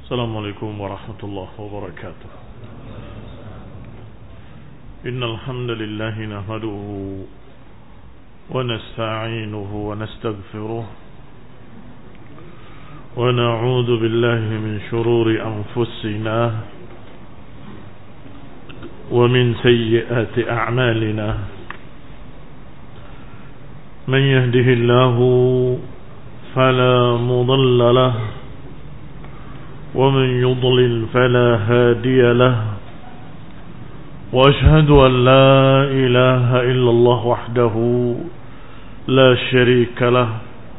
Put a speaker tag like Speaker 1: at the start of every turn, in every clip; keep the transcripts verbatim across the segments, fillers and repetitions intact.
Speaker 1: Assalamualaikum warahmatullahi wabarakatuh. Innal hamdalillah nahmaduhu wa nasta'inuhu wa nastaghfiruh wa na'udzu billahi min shururi anfusina wa min sayyiati a'malina. Man yahdihillahu fala mudilla lahu ومن يضلل فلا هادي له وأشهد أن لا إله إلا الله وحده لا شريك له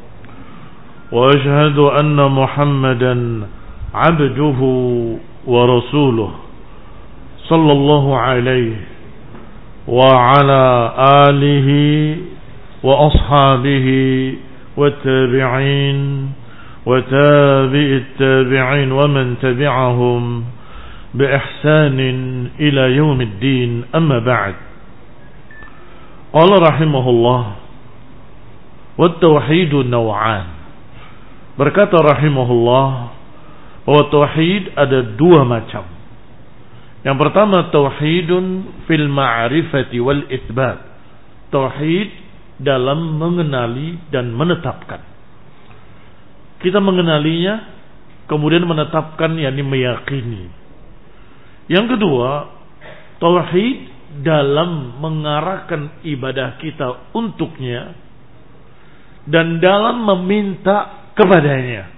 Speaker 1: وأشهد أن محمدا عبده ورسوله صلى الله عليه وعلى آله وأصحابه والتابعين وتابع التابعين ومن تبعهم بإحسان إلى يوم الدين. أما بعد، قال رحمه الله: والتوحيد نوعان. Berkata rahimahullah bahwa tauhid ada dua macam. Yang pertama, tauhidun fil ma'rifati wal itsbat. Tauhid dalam mengenali dan menetapkan. Kita mengenalinya, kemudian menetapkan, yakni meyakini. Yang kedua, tauhid dalam mengarahkan ibadah kita untuknya dan dalam meminta kepadanya.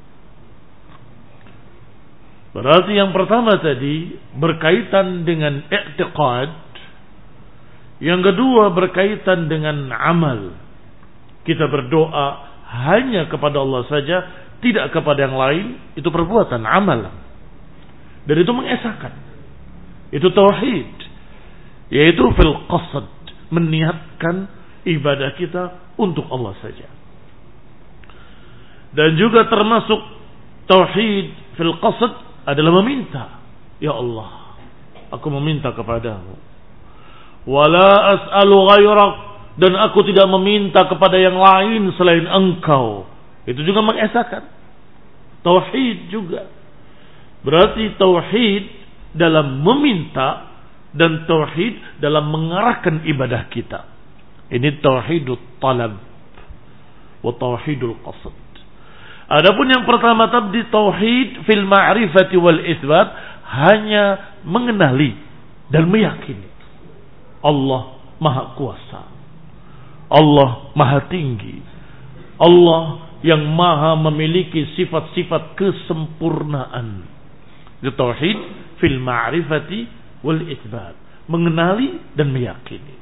Speaker 1: Berarti yang pertama tadi berkaitan dengan i'tiqad, yang kedua berkaitan dengan amal. Kita berdoa hanya kepada Allah saja, tidak kepada yang lain, itu perbuatan, amal. Dan itu mengesahkan. Itu tauhid. Yaitu fil qasad, meniatkan ibadah kita untuk Allah saja. Dan juga termasuk tauhid fil qasad adalah meminta. Ya Allah, aku meminta kepadamu. Wala as'alu ghairak, dan aku tidak meminta kepada yang lain selain engkau. Itu juga mengesahkan tauhid juga. Berarti tauhid dalam meminta dan tauhid dalam mengarahkan ibadah kita. Ini tauhidul talab wa tauhidul qasd. Adapun yang pertama tadi tauhid fil ma'rifati wal itsbat, hanya mengenali dan meyakini Allah Maha Kuasa, Allah Maha Tinggi, Allah yang Maha memiliki sifat-sifat kesempurnaan. Itu tauhid fil ma'rifati wal itsbat, mengenali dan meyakini.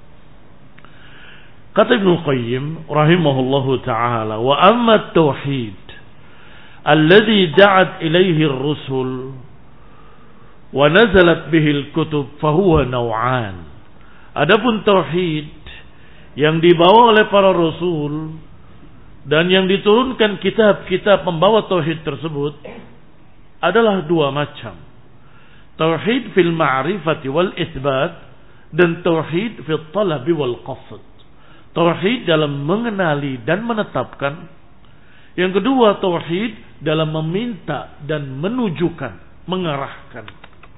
Speaker 1: Kata Ibnu Qayyim rahimahullahu taala, wa amma tauhid alladhi da'at ilayhi ar-rusul wa nazalat bihi al-kutub fa huwa naw'an. Adapun tauhid yang dibawa oleh para rasul dan yang diturunkan kitab-kitab membawa tauhid tersebut adalah dua macam. Tauhid fil ma'rifati wal itsbat dan tauhid fil talabi wal qasd. Tauhid dalam mengenali dan menetapkan. Yang kedua, tauhid dalam meminta dan menunjukkan, mengarahkan.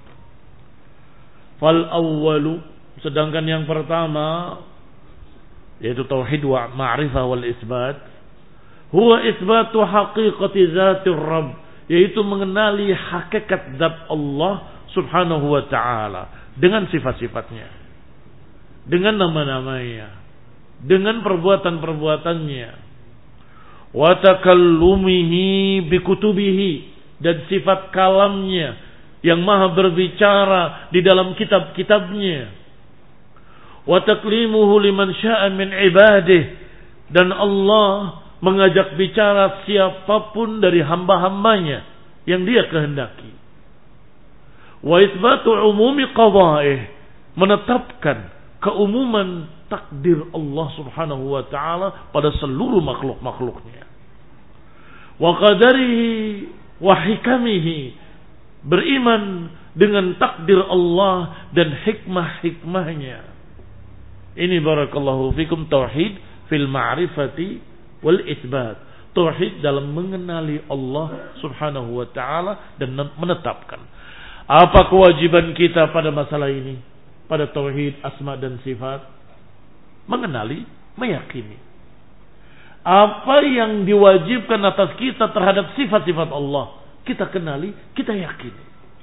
Speaker 1: Fal awwalu, sedangkan yang pertama yaitu tauhid wa ma'rifah wal isbat, huwa isbatu haqiqati zatir rabb, yaitu mengenali hakikat zat Allah subhanahu wa ta'ala dengan sifat-sifatnya, dengan nama-namanya, dengan perbuatan-perbuatannya, wa takallumihi bi kutubihi, dan sifat kalamnya yang maha berbicara di dalam kitab-kitabnya, wa taklimuhu liman syaa min ibadih, dan Allah mengajak bicara siapapun dari hamba-hambanya yang dia kehendaki. Wa isbatu umumi qada'ih, menetapkan keumuman takdir Allah subhanahu wa ta'ala pada seluruh makhluk-makhluknya. Wa qadarihi wa hikamihi, beriman dengan takdir Allah dan hikmah-hikmahnya. Ini barakallahu fikum tauhid fil ma'rifati wal itsbat. Tauhid dalam mengenali Allah subhanahu wa ta'ala dan menetapkan. Apa kewajiban kita pada masalah ini? Pada tauhid asma dan sifat? Mengenali, meyakini. Apa yang diwajibkan atas kita terhadap sifat-sifat Allah, kita kenali, kita yakini.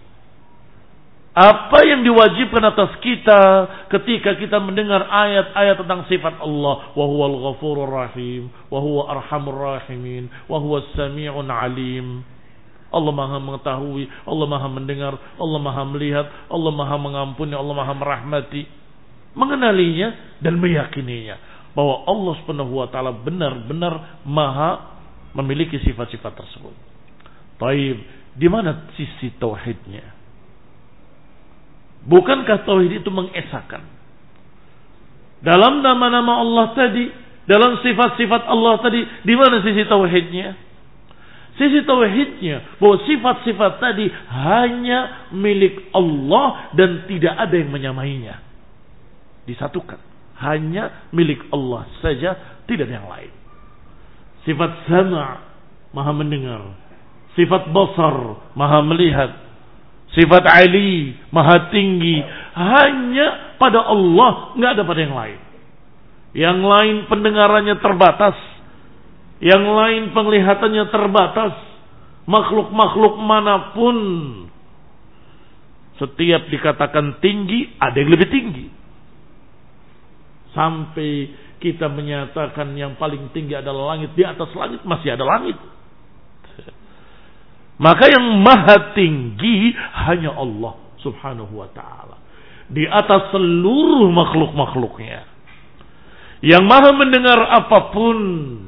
Speaker 1: Apa yang diwajibkan atas kita ketika kita mendengar ayat-ayat tentang sifat Allah, wa huwal ghafurur rahim, wa huwa arhamur rahimin, wa huwas sami'un alim. Allah Maha mengetahui, Allah Maha mendengar, Allah Maha melihat, Allah Maha mengampuni, Allah Maha merahmati. Mengenalinya dan meyakininya bahwa Allah Subhanahu wa taala benar-benar Maha memiliki sifat-sifat tersebut. Baik, di mana sisi tauhidnya? Bukankah tauhid itu mengesahkan? Dalam nama-nama Allah tadi, dalam sifat-sifat Allah tadi, di mana sisi tauhidnya? Sisi tauhidnya bahwa sifat-sifat tadi hanya milik Allah dan tidak ada yang menyamainya. Disatukan, hanya milik Allah saja, tidak ada yang lain. Sifat sama, Maha mendengar. Sifat basar, Maha melihat. Sifat ali, Maha tinggi, hanya pada Allah, nggak ada pada yang lain. Yang lain pendengarannya terbatas, yang lain penglihatannya terbatas. Makhluk-makhluk manapun, setiap dikatakan tinggi, ada yang lebih tinggi. Sampai kita menyatakan yang paling tinggi adalah langit, di atas langit masih ada langit. Maka yang maha tinggi hanya Allah subhanahu wa ta'ala, di atas seluruh makhluk-makhluknya. Yang maha mendengar apapun,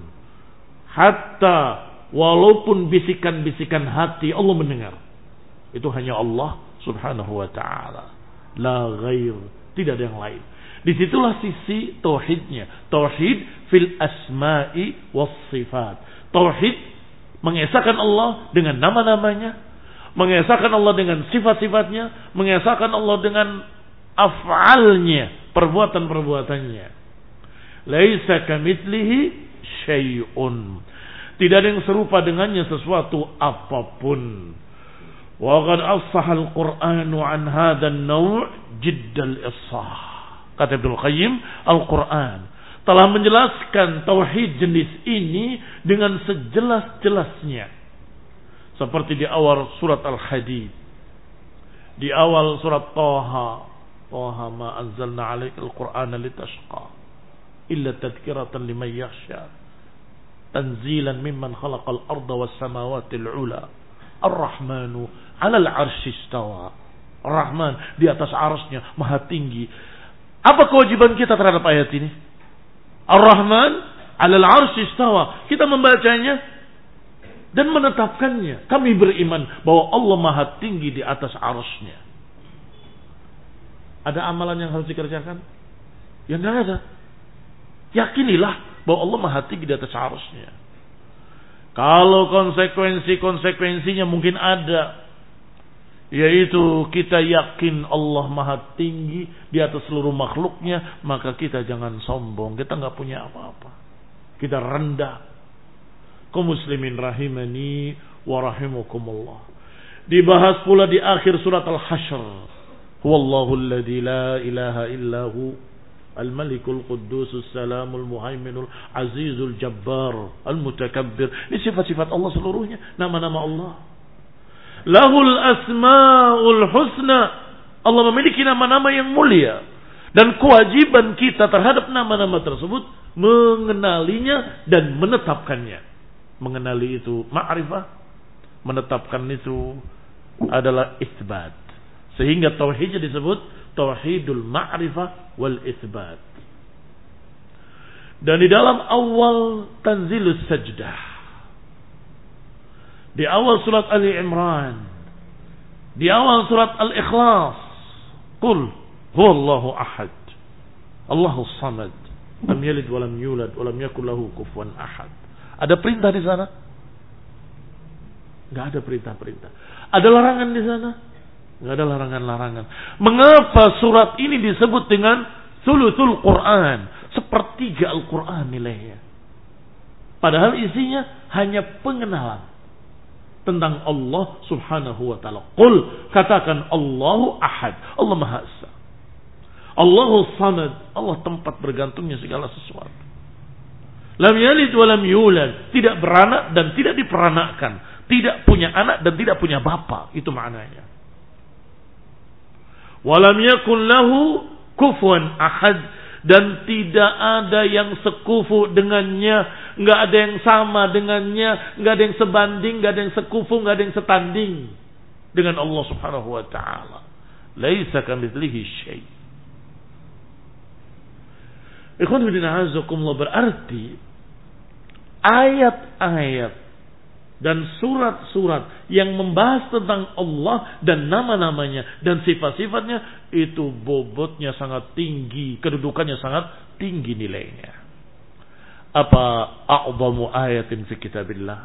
Speaker 1: hatta walaupun bisikan-bisikan hati Allah mendengar. Itu hanya Allah subhanahu wa ta'ala, la ghair, tidak ada yang lain. Disitulah sisi tauhidnya. Tauhid fil asma'i was sifat. Tauhid mengesahkan Allah dengan nama-namanya, mengesahkan Allah dengan sifat-sifatnya, mengesahkan Allah dengan af'alnya, perbuatan-perbuatannya. Laisa kamitslihi syai'un. Tidak ada yang serupa dengannya sesuatu apapun. Wa qad afsaha al-Qur'anu an hadha an-naw' jiddal ifsah. Kata Ibnu Qayyim, Al-Qur'an telah menjelaskan tauhid jenis ini dengan sejelas-jelasnya. Seperti di awal surat Al-Hadid, di awal surat Taha, Taha ma anzalna 'alaikal Qur'ana litashqa illa tadhkiratan liman yakhsha tanzilan mimman khalaqal arda was samawati al-'ula ar-rahmanu 'alal 'arsy istawa. Ar-Rahman di atas arsy-Nya maha tinggi. Apa kewajiban kita terhadap ayat ini? Ar-Rahman 'alal 'arsy istawa. Kita membacanya dan menetapkannya. Kami beriman bahwa Allah maha tinggi di atas arsy-Nya. Ada amalan yang harus dikerjakan? Ya enggak ada. Yakinilah bahwa Allah maha tinggi di atas arsy-Nya. Kalau konsekuensi-konsekuensinya mungkin ada, yaitu kita yakin Allah maha tinggi di atas seluruh makhluknya, maka kita jangan sombong. Kita nggak punya apa-apa, kita rendah. Kaum muslimin rahimani wa rahimakumullah. Dibahas pula di akhir surat Al-Hasyr, huwallahu alladzi la ilaha illahu al-malikul quddusus salamul muhaiminul azizul jabbar al-mutakabbir. Ini sifat-sifat Allah seluruhnya, nama-nama Allah. Lahul asma'ul husna. Allah memiliki nama-nama yang mulia. Dan kewajiban kita terhadap nama-nama tersebut mengenalinya dan menetapkannya. Mengenali itu ma'rifah, menetapkan itu adalah isbat. Sehingga tauhidnya disebut tauhidul ma'rifah wal isbat. Dan di dalam awal tanzilus sajdah, di awal surat Ali Imran, di awal surat Al-Ikhlas, Qul huwallahu ahad, Allahus samad, lam yalid wa lam yulad wa lam yakul lahu kufuwan ahad. Ada perintah di sana? Enggak ada perintah-perintah. Ada larangan di sana? Enggak ada larangan-larangan. Mengapa surat ini disebut dengan Thuluthul Quran? Sepertiga Al-Quran nilainya. Padahal isinya hanya pengenalan tentang Allah subhanahu wa ta'ala. Qul, katakan Allahu ahad, Allah Maha Esa. Allahu samad, Allah tempat bergantungnya segala sesuatu. Lam yalid wa lam yulad, tidak beranak dan tidak diperanakkan, tidak punya anak dan tidak punya bapa, itu maknanya. Wa lam yakun lahu kufuwan ahad, dan tidak ada yang sekufu dengannya, enggak ada yang sama dengannya, enggak ada yang sebanding, enggak ada yang sekufu, enggak ada yang setanding dengan Allah Subhanahu wa taala. Laisa kamitslihi syai'. Ikhwan fillah azakumullah, berarti ayat-ayat dan surat-surat yang membahas tentang Allah dan nama-namanya dan sifat-sifatnya itu bobotnya sangat tinggi, kedudukannya sangat tinggi nilainya. Apa a'zamu ayatin fi kitabillah?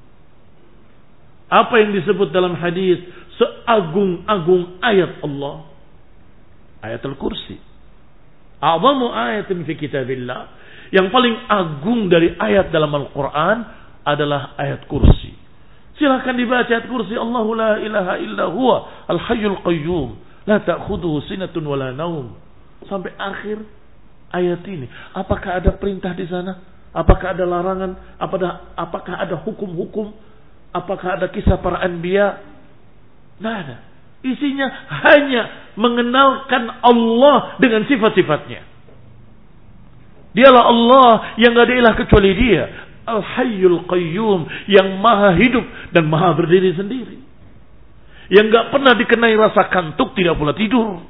Speaker 1: Apa yang disebut dalam hadis seagung-agung ayat Allah? Ayatul Kursi. A'zamu ayatin fi kitabillah, yang paling agung dari ayat dalam Al-Quran adalah ayat kursi. Silakan dibaca ayat kursi. Allahu la ilaha illa huwa al-hayyul qayyum la ta'khudhuhu sinatun wa la naum, sampai akhir ayat ini. Apakah ada perintah di sana? Apakah ada larangan? Apakah apakah ada hukum-hukum? Apakah ada kisah para anbiya? Tidak ada. Isinya hanya mengenalkan Allah dengan sifat-sifatnya. Dialah Allah yang tidak ada ilah kecuali Dia, Al-Hayyul Qayyum, yang maha hidup dan maha berdiri sendiri, yang tidak pernah dikenai rasa kantuk, tidak pula tidur.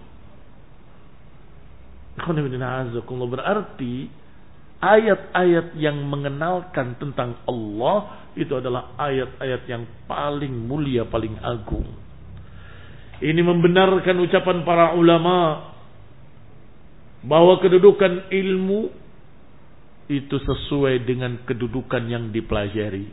Speaker 1: Berarti ayat-ayat yang mengenalkan tentang Allah itu adalah ayat-ayat yang paling mulia, paling agung. Ini membenarkan ucapan para ulama bahwa kedudukan ilmu itu sesuai dengan kedudukan yang dipelajari.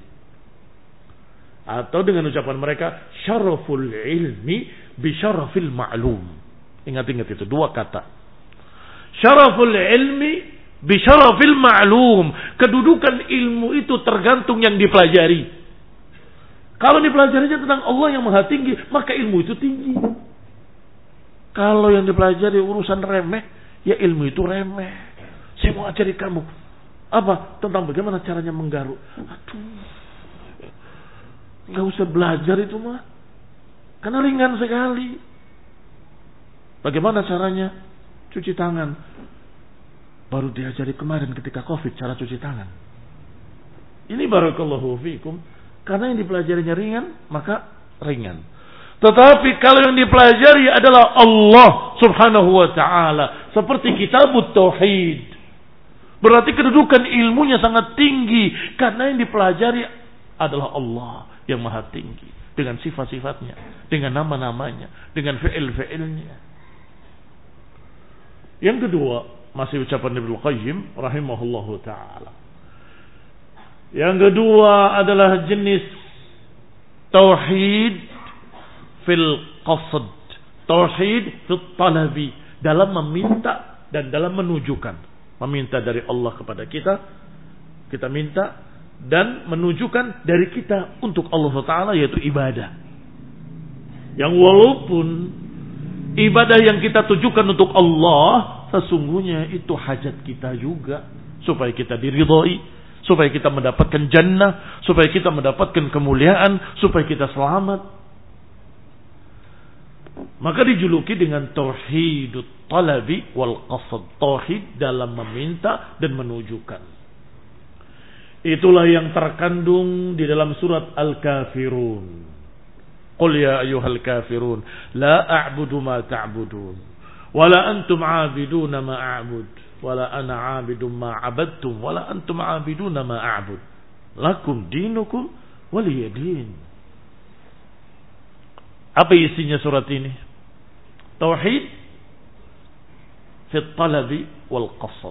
Speaker 1: Atau dengan ucapan mereka, syaraful ilmi bi syarafil ma'lum. Ingat-ingat itu dua kata. Syaraful ilmi bi syarafil ma'lum. Kedudukan ilmu itu tergantung yang dipelajari. Kalau dipelajarinya tentang Allah yang maha tinggi, maka ilmu itu tinggi. Kalau yang dipelajari urusan remeh, ya ilmu itu remeh. Saya mau ajari kamu apa? Tentang bagaimana caranya menggaruk. Aduh, gak usah belajar itu mah, karena ringan sekali. Bagaimana caranya cuci tangan? Baru diajari kemarin ketika Covid cara cuci tangan. Ini barakallahu fikum. Karena yang dipelajarinya ringan, maka ringan. Tetapi kalau yang dipelajari adalah Allah subhanahu wa ta'ala, seperti kitabut tauhid, berarti kedudukan ilmunya sangat tinggi. Karena yang dipelajari adalah Allah yang maha tinggi, dengan sifat-sifatnya, dengan nama-namanya, dengan fi'il-fi'ilnya. Yang kedua, masih ucapan Ibnu Qayyim rahimahullahu ta'ala. Yang kedua adalah jenis tauhid fil qasd, tauhid fil talabi, dalam meminta dan dalam menujukan. Meminta dari Allah kepada kita, kita minta, dan menujukan dari kita untuk Allah Taala, yaitu ibadah. Yang walaupun ibadah yang kita tujukan untuk Allah, sesungguhnya itu hajat kita juga, supaya kita diridhai, supaya kita mendapatkan jannah, supaya kita mendapatkan kemuliaan, supaya kita selamat. Maka dijuluki dengan tauhidut talabi wal qasd, tauhid dalam meminta dan menujukan. Itulah yang terkandung di dalam surat Al-Kafirun. Qul ya ayyuhal kafirun la a'budu ma ta'budun wa la antum 'abiduna ma a'bud wala ana 'abidum ma 'abadtum wala antum 'abiduna ma a'bud lakum dinukum waliyadin. Apa isinya surat ini? Tauhid fi talabi wal qasd.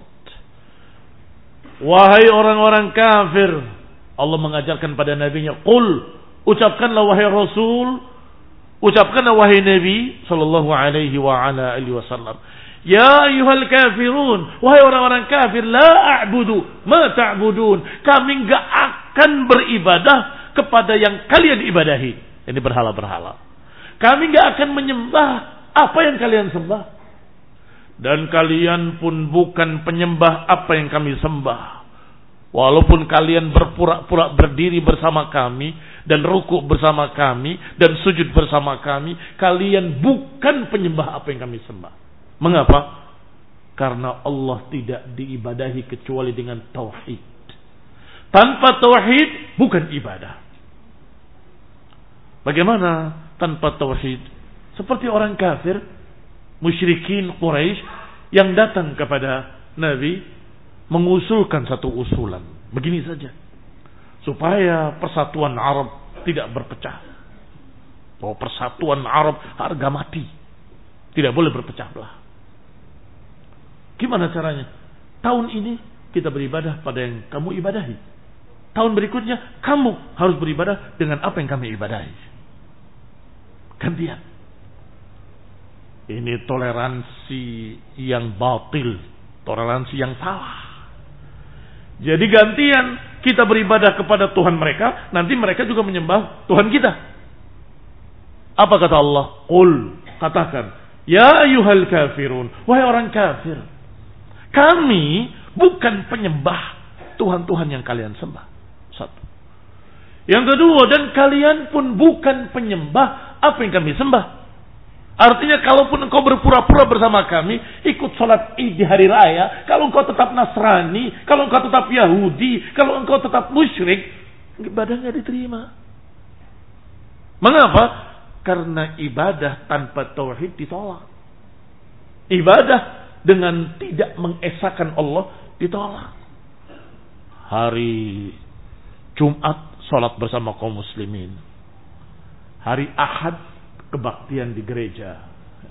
Speaker 1: Wahai orang-orang kafir, Allah mengajarkan pada nabinya, qul, ucapkanlah wahai Rasul, ucapkanlah wahai Nabi sallallahu alaihi wa ala alihi wasallam, Ya ayyuhal kafirun, wahai orang-orang kafir, la a'budu ma ta'budun. Kami enggak akan beribadah kepada yang kalian ibadahi. Ini berhala-berhala. Kami enggak akan menyembah apa yang kalian sembah. Dan kalian pun bukan penyembah apa yang kami sembah. Walaupun kalian berpura-pura berdiri bersama kami dan rukuk bersama kami dan sujud bersama kami, kalian bukan penyembah apa yang kami sembah. Mengapa? Karena Allah tidak diibadahi kecuali dengan tauhid. Tanpa tauhid bukan ibadah. Bagaimana tanpa tauhid? Seperti orang kafir, musyrikin Quraisy yang datang kepada Nabi mengusulkan satu usulan. Begini saja, supaya persatuan Arab tidak berpecah. Bahwa persatuan Arab harga mati, tidak boleh berpecah belah. Gimana caranya? Tahun ini kita beribadah pada yang kamu ibadahi. Tahun berikutnya kamu harus beribadah dengan apa yang kami ibadahi. Gantian. Ini toleransi yang batil, toleransi yang salah. Jadi gantian kita beribadah kepada Tuhan mereka, nanti mereka juga menyembah Tuhan kita. Apa kata Allah? Qul, katakan, ya ayyuhal kafirun, wahai orang kafir, kami bukan penyembah Tuhan-Tuhan yang kalian sembah. Satu. Yang kedua, dan kalian pun bukan penyembah apa yang kami sembah. Artinya kalaupun engkau berpura-pura bersama kami, ikut sholat id di hari raya, kalau engkau tetap Nasrani, kalau engkau tetap Yahudi, kalau engkau tetap musyrik, ibadahnya diterima. Mengapa? Karena ibadah tanpa tauhid ditolak. Ibadah dengan tidak mengesahkan Allah ditolak. Hari Jumat sholat bersama kaum muslimin. Hari Ahad kebaktian di gereja.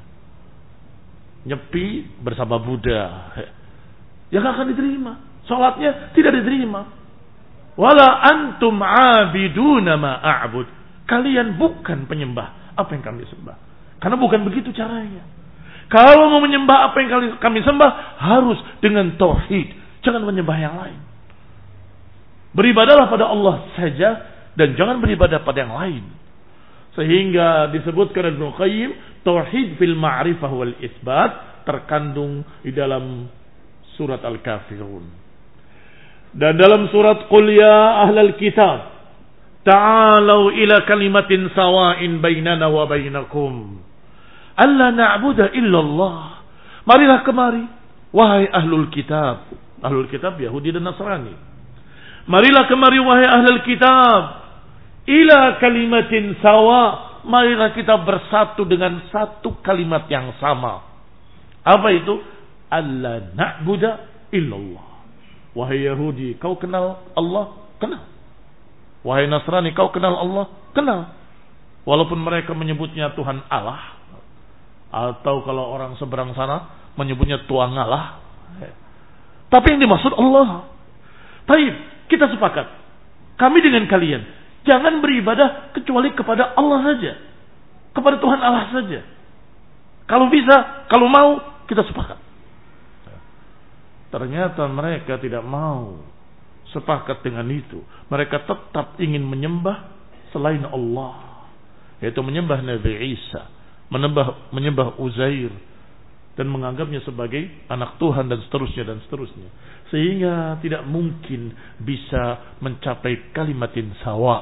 Speaker 1: Nyepi bersama Buddha. Ya gak akan diterima. Sholatnya tidak diterima. Wala antum abiduna ma a'bud. Kalian bukan penyembah apa yang kami sembah. Karena bukan begitu caranya. Kalau mau menyembah apa yang kami sembah, harus dengan tauhid. Jangan menyembah yang lain. Beribadahlah pada Allah saja dan jangan beribadah pada yang lain. Sehingga disebutkan Ibnu Qayyim, tauhid fil ma'rifah wal isbat terkandung di dalam surat Al-Kafirun. Dan dalam surat Qul ya ahlal kitab, ta'alau ila kalimatin sawa'in bainana wa bainakum alla na'budu illallah. Marilah kemari, wahai ahlul kitab. Ahlul kitab Yahudi dan Nasrani. Marilah kemari, wahai ahlul kitab, ila kalimatin sawa. Marilah kita bersatu dengan satu kalimat yang sama. Apa itu? Alla na'budu illallah. Wahai Yahudi, kau kenal Allah? Kenal. Wahai Nasrani, kau kenal Allah? Kenal. Walaupun mereka menyebutnya Tuhan Allah, atau kalau orang seberang sana menyebutnya tuang Allah, tapi yang dimaksud Allah. Baik, kita sepakat, kami dengan kalian jangan beribadah kecuali kepada Allah saja, kepada Tuhan Allah saja. Kalau bisa, kalau mau, kita sepakat. Ternyata mereka tidak mau sepakat dengan itu. Mereka tetap ingin menyembah selain Allah, yaitu menyembah Nabi Isa, menyembah, menyembah Uzair, dan menganggapnya sebagai anak Tuhan dan seterusnya dan seterusnya. Sehingga tidak mungkin bisa mencapai kalimatin sawa.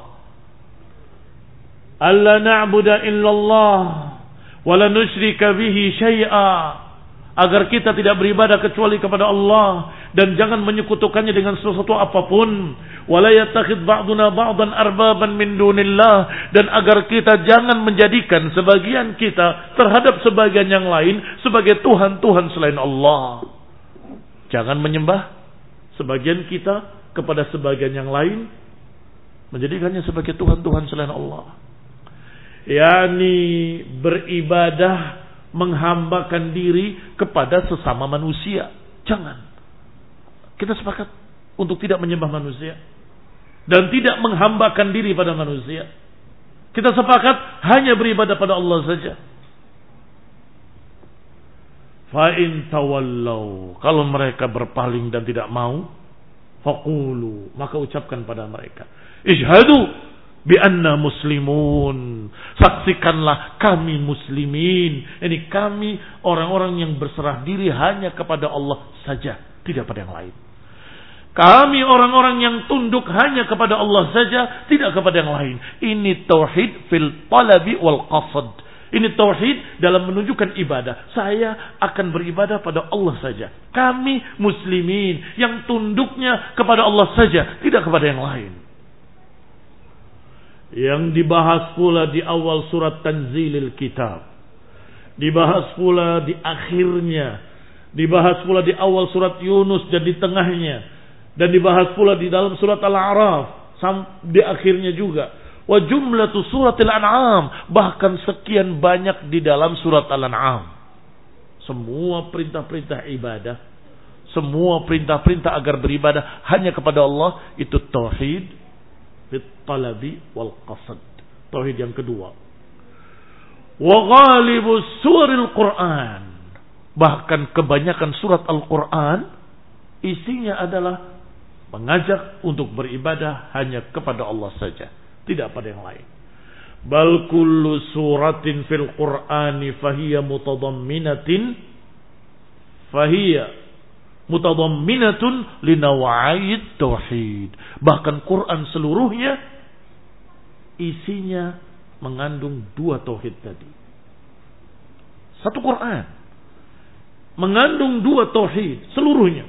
Speaker 1: Alla na'budu illallah wa la nusyrika bihi syai'a. Agar kita tidak beribadah kecuali kepada Allah dan jangan menyekutukannya dengan sesuatu apapun. Wala yattakhidh ba'duna ba'dan arbaban min dunillah, dan agar kita jangan menjadikan sebagian kita terhadap sebagian yang lain sebagai tuhan-tuhan selain Allah. Jangan menyembah sebagian kita kepada sebagian yang lain, menjadikannya sebagai tuhan-tuhan selain Allah. Yani beribadah, menghambakan diri kepada sesama manusia. Jangan. Kita sepakat untuk tidak menyembah manusia dan tidak menghambakan diri pada manusia. Kita sepakat hanya beribadah pada Allah saja. Fa in tawallau, kalau mereka berpaling dan tidak mau, faqulu, maka ucapkan pada mereka, ishhadu bi anna muslimun, saksikanlah kami muslimin. Ini kami orang-orang yang berserah diri hanya kepada Allah saja, tidak pada yang lain. Kami orang-orang yang tunduk hanya kepada Allah saja, tidak kepada yang lain. Ini tauhid fil talabi wal qasad. Ini tauhid dalam menunjukkan ibadah. Saya akan beribadah pada Allah saja. Kami muslimin yang tunduknya kepada Allah saja, tidak kepada yang lain. Yang dibahas pula di awal surat Tanzilil Kitab, dibahas pula di akhirnya, dibahas pula di awal surat Yunus dan di tengahnya, dan dibahas pula di dalam surat Al-A'raf di akhirnya juga. Wa jumlatu suratil An'am, bahkan sekian banyak di dalam surat Al-An'am. Semua perintah-perintah ibadah, semua perintah-perintah agar beribadah hanya kepada Allah, itu tauhid fit talabi wal qasad. Tauhid yang kedua. Wa ghalibus suril Qur'an, bahkan kebanyakan surat Al-Qur'an isinya adalah mengajak untuk beribadah hanya kepada Allah saja, tidak pada yang lain. Bal kullu suratin fil Qur'ani fahiya mutadamminatin fahiya mutadamminatun linawa'id tauhid. Bahkan Quran seluruhnya isinya mengandung dua tauhid tadi. Satu Quran mengandung dua tauhid seluruhnya.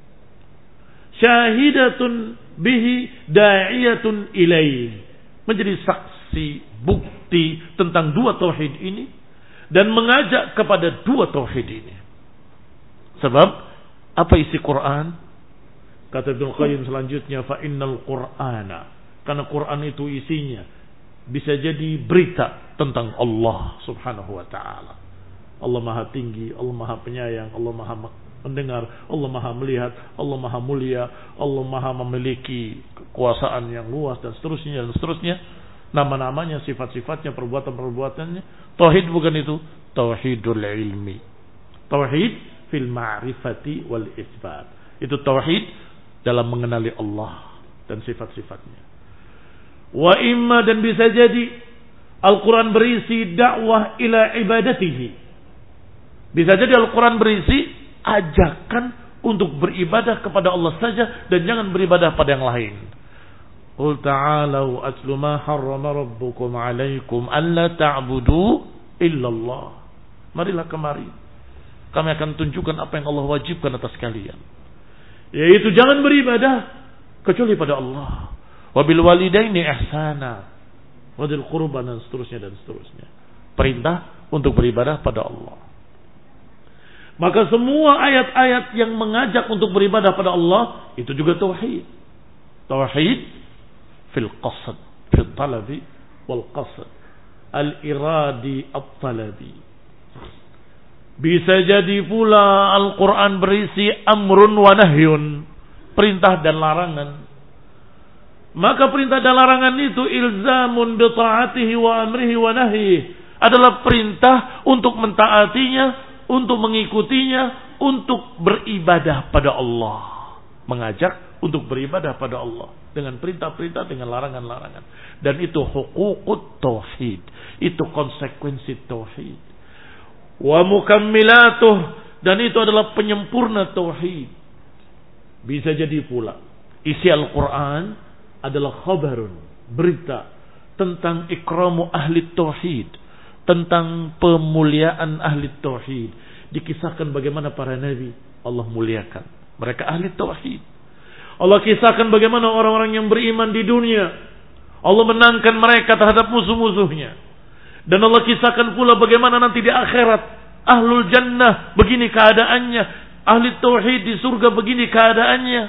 Speaker 1: Syahidatun bihi da'iyatun ilaih, menjadi saksi, bukti tentang dua tauhid ini dan mengajak kepada dua tauhid ini. Sebab apa isi Quran? Kata Ibnu Qayyim selanjutnya, fa innal Qur'ana, karena Quran itu isinya bisa jadi berita tentang Allah Subhanahu wa taala. Allah Maha Tinggi, Allah Maha Penyayang, Allah Maha mendengar, Allah Maha melihat, Allah Maha mulia, Allah Maha memiliki kekuasaan yang luas dan seterusnya dan seterusnya. Nama-namanya, sifat-sifatnya, perbuatan-perbuatannya. Tauhid bukan itu, tauhidul ilmi. Tauhid fil ma'rifati wal isbat. Itu tauhid dalam mengenali Allah dan sifat-sifatnya. Wa imma, dan bisa jadi Al-Quran berisi dakwah ila ibadatihi. Bisa jadi Al-Quran berisi ajakan untuk beribadah kepada Allah saja dan jangan beribadah pada yang lain. Qul ta'alau atlu ma harrama rabbukum alaikum alla ta'budu illallah. Marilah kemari, kami akan tunjukkan apa yang Allah wajibkan atas kalian, yaitu jangan beribadah kecuali pada Allah. Wa bil walidaini ihsana wa dzil qurba, dan seterusnya dan seterusnya. Perintah untuk beribadah pada Allah. Maka semua ayat-ayat yang mengajak untuk beribadah pada Allah itu juga tauhid. Tauhid fil qasad, fil talabi wal qasad, al-iradi at-talabi. Bisa jadi pula Al-Quran berisi amrun wa nahyun, perintah dan larangan. Maka perintah dan larangan itu ilzamun bi ta'atihi wa amrihi wa nahyihi, adalah perintah untuk mentaatinya, untuk mengikutinya, untuk beribadah pada Allah. Mengajak untuk beribadah pada Allah dengan perintah-perintah, dengan larangan-larangan. Dan itu huququt tauhid, itu konsekuensi tauhid. Wa mukammilatuh, dan itu adalah penyempurna tauhid. Bisa jadi pula isi Al-Quran adalah khabarun, berita tentang ikramu ahli tauhid, tentang pemuliaan ahli tauhid. Dikisahkan bagaimana para nabi Allah muliakan, mereka ahli tauhid. Allah kisahkan bagaimana orang-orang yang beriman di dunia Allah menangkan mereka terhadap musuh-musuhnya. Dan Allah kisahkan pula bagaimana nanti di akhirat ahlul jannah begini keadaannya, ahli tauhid di surga begini keadaannya.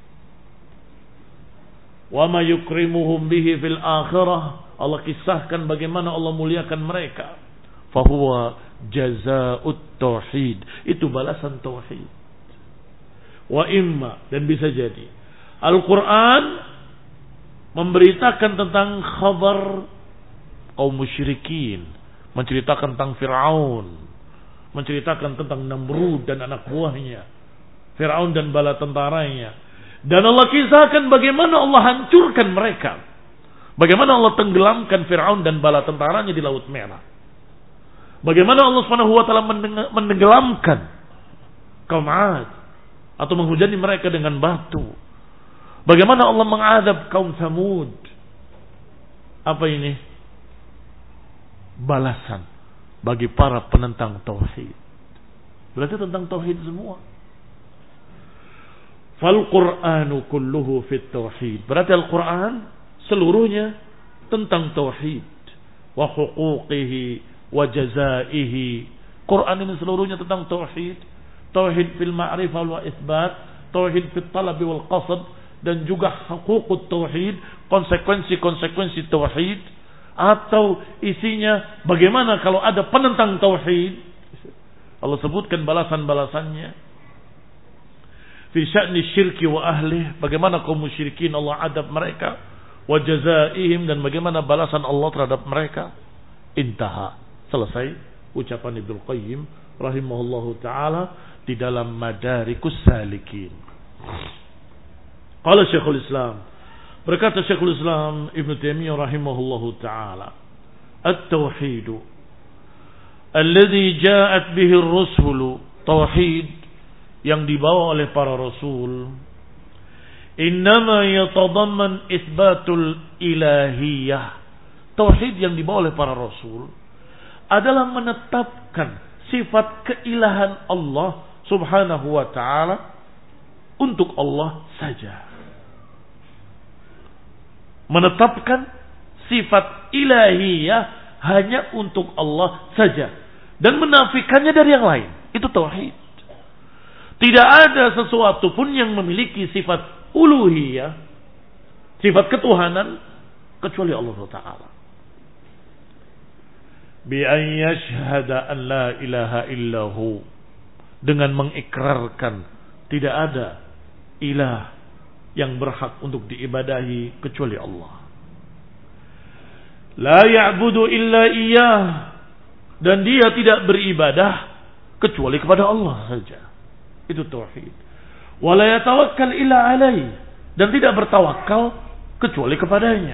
Speaker 1: Wa ma yukrimuhum bihi fil akhirah, Allah kisahkan bagaimana Allah muliakan mereka. Fahuwa jazaa'ut tauhid, itu balasan tauhid. Wa imma, dan bisa jadi Al-Quran memberitakan tentang khabar kaum musyrikin, menceritakan tentang Fir'aun, menceritakan tentang Namrud dan anak buahnya, Fir'aun dan bala tentaranya. Dan Allah kisahkan bagaimana Allah hancurkan mereka, bagaimana Allah tenggelamkan Fir'aun dan bala tentaranya di Laut Merah, bagaimana Allah Subhanahu wa taala menenggelamkan kaum 'Ad atau menghujani mereka dengan batu, bagaimana Allah mengadab kaum Tsamud. Apa ini? Balasan bagi para penentang tauhid. Berarti tentang tauhid semua. Fal Qur'anu kulluhu fit tauhid. Berarti Al-Qur'an seluruhnya tentang tauhid wa huquqihi wa jazaihi. Quran ini seluruhnya tentang tauhid. Tauhid fil ma'rifah wal isbat, tauhid fil talab wal qasd, dan juga huququt tauhid, konsekuensi-konsekuensi tauhid, atau isinya bagaimana kalau ada penentang tauhid. Allah sebutkan balasan-balasannya. Fi sya'ni syirki wa ahli, bagaimana kaum musyrikin Allah adab mereka, wa jazaihim, dan bagaimana balasan Allah terhadap mereka. Intaha, selesai ucapan Ibnu Qayyim rahimahullahu taala di dalam Madarikus Salikin. Qala Syekhul Islam, berkata Syekhul Islam Ibnu Taimiyah rahimahullahu taala, at-tauhid alladhi ja'at bihi ar-rusul, tauhid yang dibawa oleh para rasul, innama yatadamman isbatul ilahiyah. Tauhid yang dibawa oleh para rasul adalah menetapkan sifat keilahan Allah Subhanahu wa taala untuk Allah saja. Menetapkan sifat ilahiyah hanya untuk Allah saja dan menafikannya dari yang lain. Itu tauhid. Tidak ada sesuatu pun yang memiliki sifat uluhiyah, sifat ketuhanan, kecuali Allah Taala. Bi an yashhada an la ilaha illahu, dengan mengikrarkan tidak ada ilah yang berhak untuk diibadahi kecuali Allah. La ya'budu illa iyyah, dan dia tidak beribadah kecuali kepada Allah saja. Itu tauhid. Wa la yatawakkal illa alaih, dan tidak bertawakal kecuali kepadanya.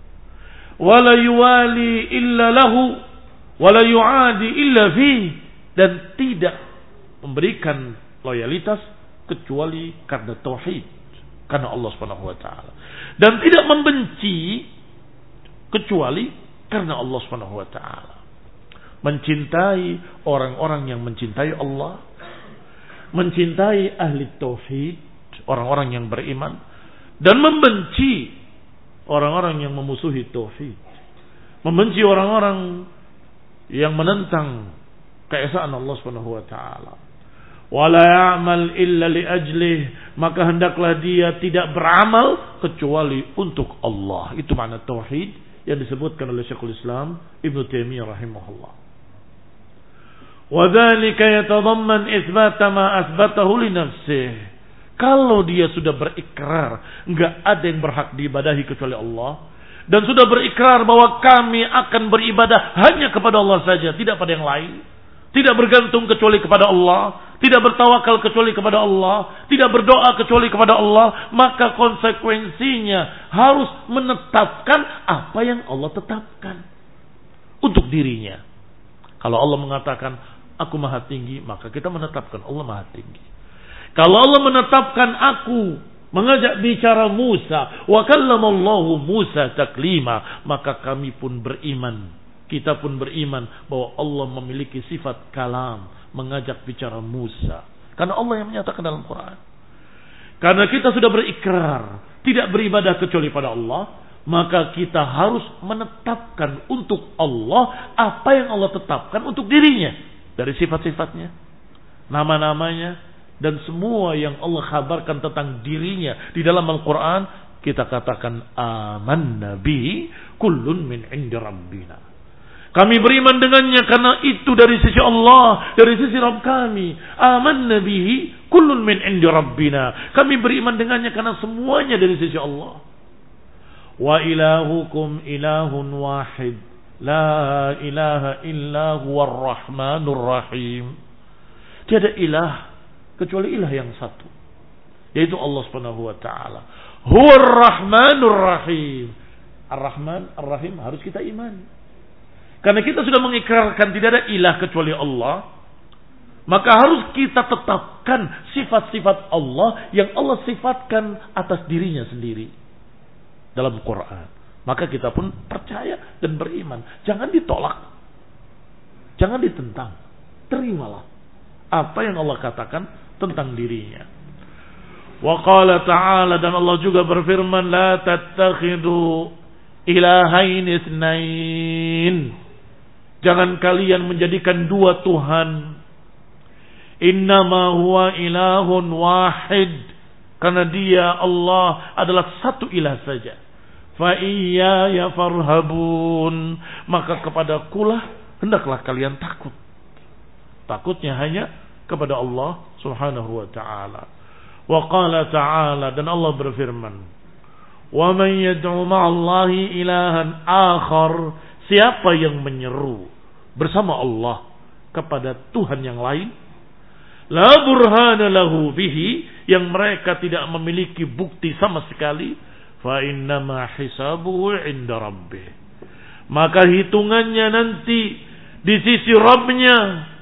Speaker 1: Wa la yuwali illa lahu wa la yu'adi illa fi, dan tidak memberikan loyalitas kecuali karena tauhid, karena Allah Subhanahu wa taala, dan tidak membenci kecuali karena Allah Subhanahu wa taala. Mencintai orang-orang yang mencintai Allah, mencintai ahli tauhid, orang-orang yang beriman, dan membenci orang-orang yang memusuhi tauhid, membenci orang-orang yang menentang keesaan Allah Subhanahu wa taala. Wala ya'mal illa li ajlih, maka hendaklah dia tidak beramal kecuali untuk Allah. Itu makna tauhid yang disebutkan oleh Syekhul Islam Ibnu Taimiyah rahimahullah. Wa dzalika yatadamman itsbata ma asbatahu li nafsihi. Kalau dia sudah berikrar enggak ada yang berhak diibadahi kecuali Allah, dan sudah berikrar bahwa kami akan beribadah hanya kepada Allah saja, tidak pada yang lain, tidak bergantung kecuali kepada Allah, tidak bertawakal kecuali kepada Allah, tidak berdoa kecuali kepada Allah, maka konsekuensinya harus menetapkan apa yang Allah tetapkan untuk dirinya. Kalau Allah mengatakan aku maha tinggi, maka kita menetapkan Allah maha tinggi. Kalau Allah menetapkan aku mengajak bicara Musa, wa kallamallahu Musa taklima, maka kami pun beriman, kita pun beriman bahwa Allah memiliki sifat kalam, mengajak bicara Musa, karena Allah yang menyatakan dalam Quran. Karena kita sudah berikrar tidak beribadah kecuali pada Allah, maka kita harus menetapkan untuk Allah apa yang Allah tetapkan untuk dirinya dari sifat-sifatnya, nama-namanya, dan semua yang Allah kabarkan tentang dirinya di dalam Al-Quran. Kita katakan amanna bihi kullun min indi rabbina. Kami beriman dengannya karena itu dari sisi Allah, dari sisi Rabb kami. Amanna bihi kullun min indi rabbina. Kami beriman dengannya karena semuanya dari sisi Allah. Wa ilahukum ilahun wahid. La ilaha illa huwar rahmanur rahim. Tiada ilah kecuali ilah yang satu, yaitu Allah Subhanahu wa taala. Huwar rahmanur rahim. Ar-Rahman, Ar-Rahim harus kita imani. Karena kita sudah mengikrarkan tidak ada ilah kecuali Allah, maka harus kita tetapkan sifat-sifat Allah yang Allah sifatkan atas dirinya sendiri dalam Quran. Maka kita pun percaya dan beriman. Jangan ditolak, jangan ditentang. Terimalah apa yang Allah katakan tentang dirinya. Wa qala ta'ala, dan Allah juga berfirman, la tattakhidu ilahain itsnain. Jangan kalian menjadikan dua Tuhan. Innama huwa ilahun wahid. Karena dia Allah adalah satu ilah saja. Fa iyaya farhabun. Maka kepadakulah hendaklah kalian takut. Takutnya hanya kepada Allah Subhanahu wa ta'ala. Wa qala ta'ala, dan Allah berfirman, wa man yad'u ma'allahi ilahan akhar. Siapa yang menyeru bersama Allah kepada Tuhan yang lain, la burhana lahu bihi, yang mereka tidak memiliki bukti sama sekali, fa innama hisabuhu 'inda rabbih. Maka hitungannya nanti di sisi Rabb-Nya.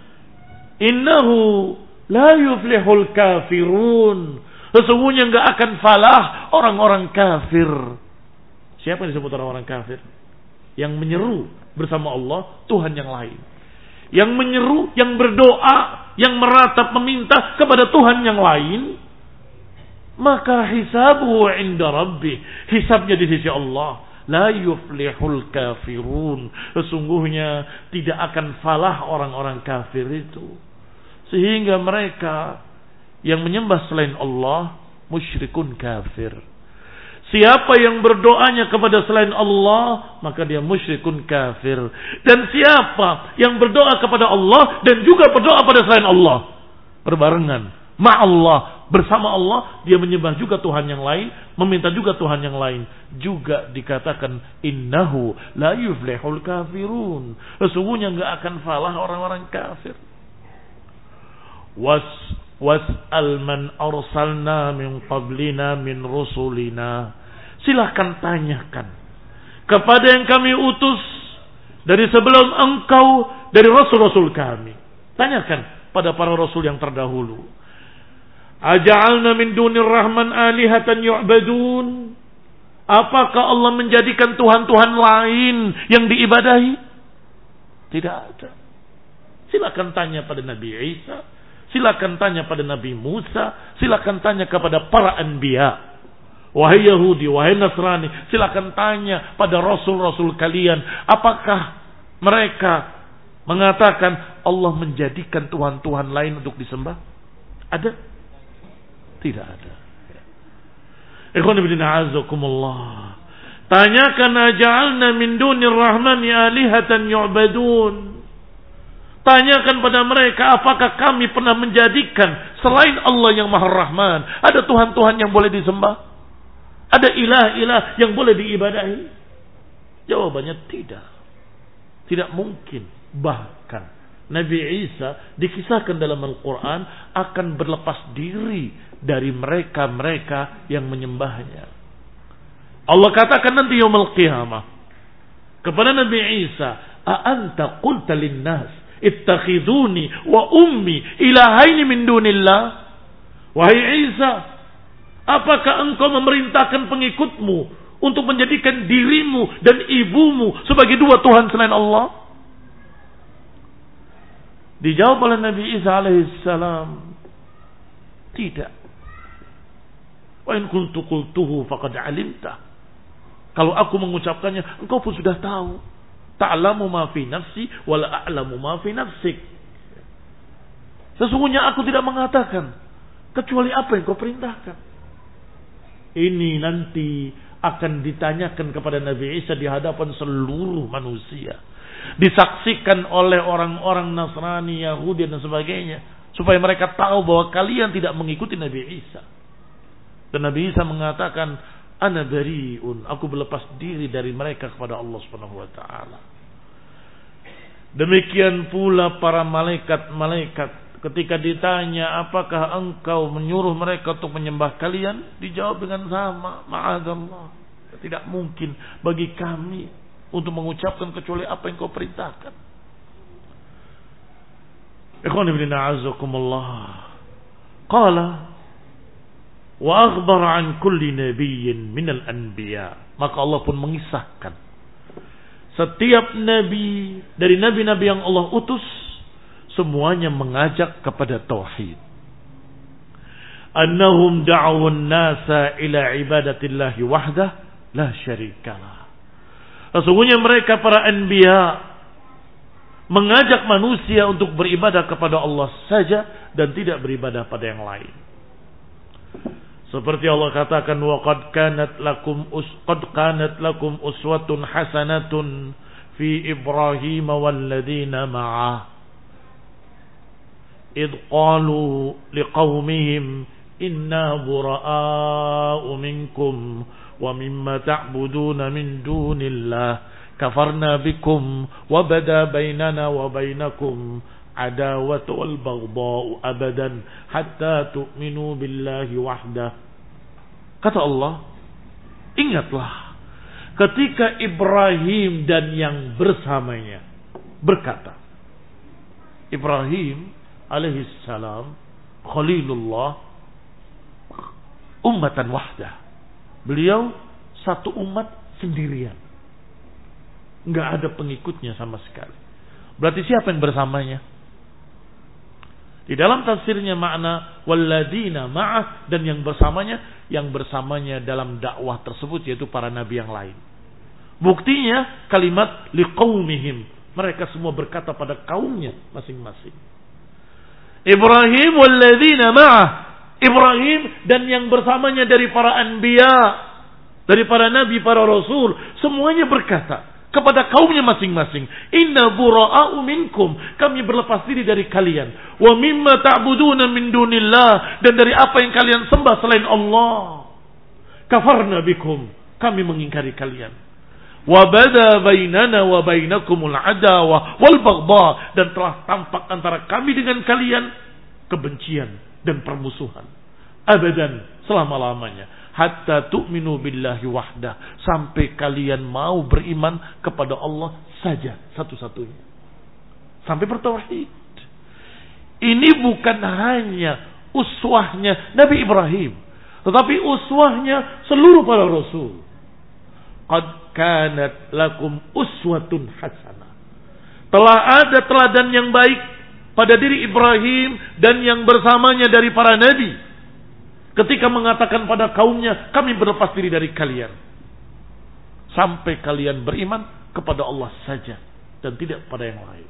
Speaker 1: Innahu la yuflihul kafirun. Sesungguhnya enggak akan falah orang-orang kafir. Siapa yang disebut orang-orang kafir? Yang menyeru bersama Allah Tuhan yang lain. Yang menyeru, yang berdoa, yang meratap meminta kepada Tuhan yang lain, maka hisabuhu 'inda rabbih. Hisabnya di sisi Allah. La yuflihul kafirun. Sesungguhnya tidak akan falah orang-orang kafir itu. Sehingga mereka yang menyembah selain Allah musyrikun kafir. Siapa yang berdoanya kepada selain Allah, maka dia musyrikun kafir. Dan siapa yang berdoa kepada Allah dan juga berdoa pada selain Allah, berbarengan ma'allah, bersama Allah, dia menyembah juga Tuhan yang lain, meminta juga Tuhan yang lain, juga dikatakan innahu la yuflihul kafirun. Sesungguhnya enggak akan falah orang-orang kafir. Was was'al man arsalna min qablina min rusulina. Silahkan tanyakan kepada yang kami utus dari sebelum engkau dari rasul-rasul kami. Tanyakan pada para rasul yang terdahulu. Aja'alna min dunir rahman alihatan yu'badun. Apakah Allah menjadikan Tuhan-Tuhan lain yang diibadahi? Tidak ada. Silakan tanya pada Nabi Isa. Silakan tanya pada Nabi Musa. Silakan tanya kepada para anbiya. Wahai Yahudi, wahai Nasrani, silakan tanya pada rasul-rasul kalian. Apakah mereka mengatakan Allah menjadikan Tuhan-Tuhan lain untuk disembah? Ada? Tidak ada. Ikhwan fillah a'azzakumullah. Tanyakan aja'alna min dunir rahmani alihatan yu'badun. Tanyakan pada mereka, apakah kami pernah menjadikan selain Allah yang Maha Rahman, ada Tuhan-Tuhan yang boleh disembah? Ada ilah-ilah yang boleh diibadahi? Jawabannya tidak. Tidak mungkin. Bahkan Nabi Isa dikisahkan dalam Al-Quran akan berlepas diri dari mereka-mereka yang menyembahnya. Allah katakan nanti yaumul qiyamah kepada Nabi Isa, a anta qulta linnas ittakhiduni wa ummi ilahaini min dunillah. Wahai Isa, apakah engkau memerintahkan pengikutmu untuk menjadikan dirimu dan ibumu sebagai dua Tuhan selain Allah? Dijawab oleh Nabi Isa alaihissalam, tidak. Wa in kuntu qultuhu faqad alimta. Kalau aku mengucapkannya, engkau pun sudah tahu. Ta'lamu ma fi nafsi wa la a'lamu ma fi nafsik. Sesungguhnya aku tidak mengatakan kecuali apa yang kau perintahkan. Ini nanti akan ditanyakan kepada Nabi Isa di hadapan seluruh manusia. Disaksikan oleh orang-orang Nasrani, Yahudi dan sebagainya, supaya mereka tahu bahwa kalian tidak mengikuti Nabi Isa. Dan Nabi Isa mengatakan, ana bari'un, aku berlepas diri dari mereka kepada Allah Subhanahu wa taala. Demikian pula para malaikat-malaikat ketika ditanya apakah engkau menyuruh mereka untuk menyembah kalian, dijawab dengan sama, ma'adzallah, tidak mungkin bagi kami untuk mengucapkan kecuali apa yang kau perintahkan. Ikhwan ibn a'azzakumullah. Qala wa akhbara an kulli nabiyyin minal anbiya. Maka Allah pun mengisahkan setiap nabi dari nabi-nabi yang Allah utus semuanya mengajak kepada tauhid. Annahum da'u an-nasa ila ibadatillahi wahdah la syarikalah. Sesungguhnya mereka para anbiya mengajak manusia untuk beribadah kepada Allah saja dan tidak beribadah pada yang lain. Seperti Allah katakan, wa qad kanat lakum us qad kanat lakum uswatun hasanatun fi Ibrahim wal ladzina ma'ah id qalu liqaumihim inna bura'a'u minkum wa mimma ta'buduna min dunillah kafarna bikum wa bada bainana wa bainakum adawatu wal baghdha'u abadan hatta tu'minu billahi wahdah. Kata Allah, ingatlah ketika Ibrahim dan yang bersamanya berkata. Ibrahim alaihi salam Khalilullah, ummatan wahdah. Beliau satu umat sendirian, enggak ada pengikutnya sama sekali. Berarti siapa yang bersamanya? Di dalam tafsirnya makna walladzina ma'ah, dan yang bersamanya, yang bersamanya dalam dakwah tersebut yaitu para nabi yang lain. Buktinya kalimat liqaumihim, mereka semua berkata pada kaumnya masing-masing. Ibrahim walladzina ma'ah, Ibrahim dan yang bersamanya dari para anbiya, dari para nabi, para rasul, semuanya berkata kepada kaumnya masing-masing, inna bura'a'u minkum, kami berlepas diri dari kalian, wa mimma ta'buduna min dunillah, dan dari apa yang kalian sembah selain Allah, kafarna bikum, kami mengingkari kalian, wa bada bainana wa bainakumul adawah wal baghdha, dan telah tampak antara kami dengan kalian kebencian dan permusuhan abadan, selama-lamanya, hatta tu'minu billahi wahdah, sampai kalian mau beriman kepada Allah saja satu-satunya, sampai bertauhid. Ini bukan hanya uswahnya Nabi Ibrahim, tetapi uswahnya seluruh para rasul. Qad kanat lakum uswatun hasanah, telah ada teladan yang baik pada diri Ibrahim dan yang bersamanya dari para nabi ketika mengatakan pada kaumnya, kami berlepas diri dari kalian sampai kalian beriman kepada Allah saja dan tidak pada yang lain.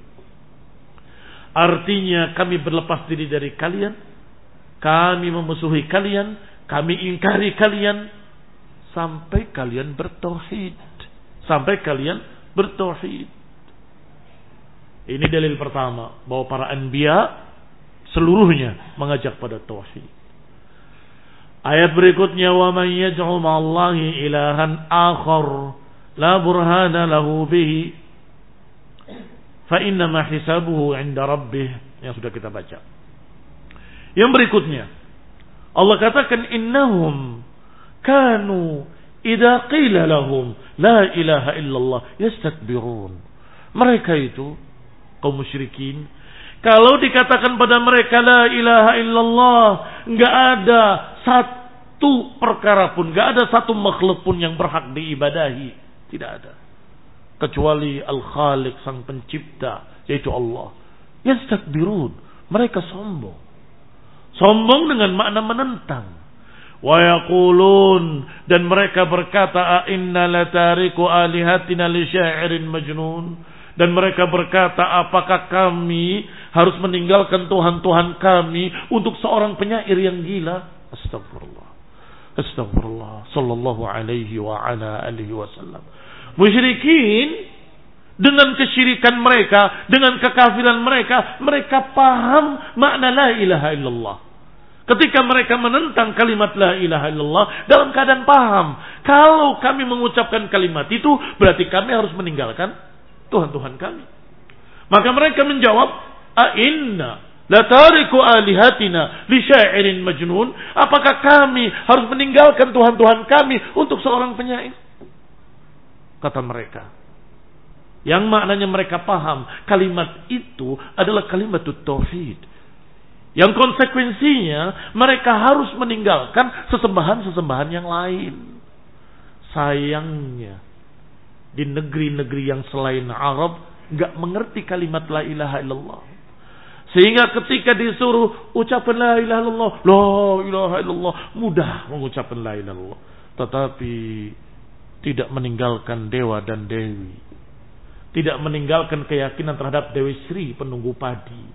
Speaker 1: Artinya kami berlepas diri dari kalian, kami memusuhi kalian, kami ingkari kalian sampai kalian bertauhid, sampai kalian bertauhid. Ini dalil pertama bahwa para anbiya seluruhnya mengajak pada tauhid. Ayat berikutnya, wa man yad'u ma'allahi ilahan akhar la burhana lahu bihi fa inna ma hisabuhu 'inda rabbih, yang sudah kita baca. Yang berikutnya, Allah katakan innahum kanu idza qila lahum la ilaha illallah yastakbirun. Mereka itu kaum musyrikin, kalau dikatakan pada mereka la ilaha illallah, enggak ada satu perkara pun, enggak ada satu makhluk pun yang berhak diibadahi, tidak ada, kecuali Al-Khaliq, sang pencipta, yaitu Allah. Yastakbirun, mereka sombong. Sombong dengan makna menentang. Wa yaqulun, dan mereka berkata, a inna latariku alihatina li syairin majnun. Dan mereka berkata, apakah kami harus meninggalkan Tuhan-Tuhan kami untuk seorang penyair yang gila? Astagfirullah. Astagfirullah. Sallallahu alaihi wa ala alihi wasallam. Musyrikin dengan kesyirikan mereka, dengan kekafiran mereka, mereka paham makna la ilaha illallah. Ketika mereka menentang kalimat la ilaha illallah dalam keadaan paham, kalau kami mengucapkan kalimat itu berarti kami harus meninggalkan Tuhan-Tuhan kami. Maka mereka menjawab, a inna la tariku alihatina li syairin majnun? Apakah kami harus meninggalkan Tuhan-Tuhan kami untuk seorang penyair? Kata mereka. Yang maknanya mereka paham, kalimat itu adalah kalimat tauhid. Yang konsekuensinya mereka harus meninggalkan sesembahan-sesembahan yang lain. Sayangnya di negeri-negeri yang selain Arab enggak mengerti kalimat la ilaha illallah. Sehingga ketika disuruh ucapan la ilaha illallah, la ilaha illallah, mudah mengucapkan la ilaha illallah, tetapi tidak meninggalkan dewa dan dewi, tidak meninggalkan keyakinan terhadap Dewi Sri penunggu padi,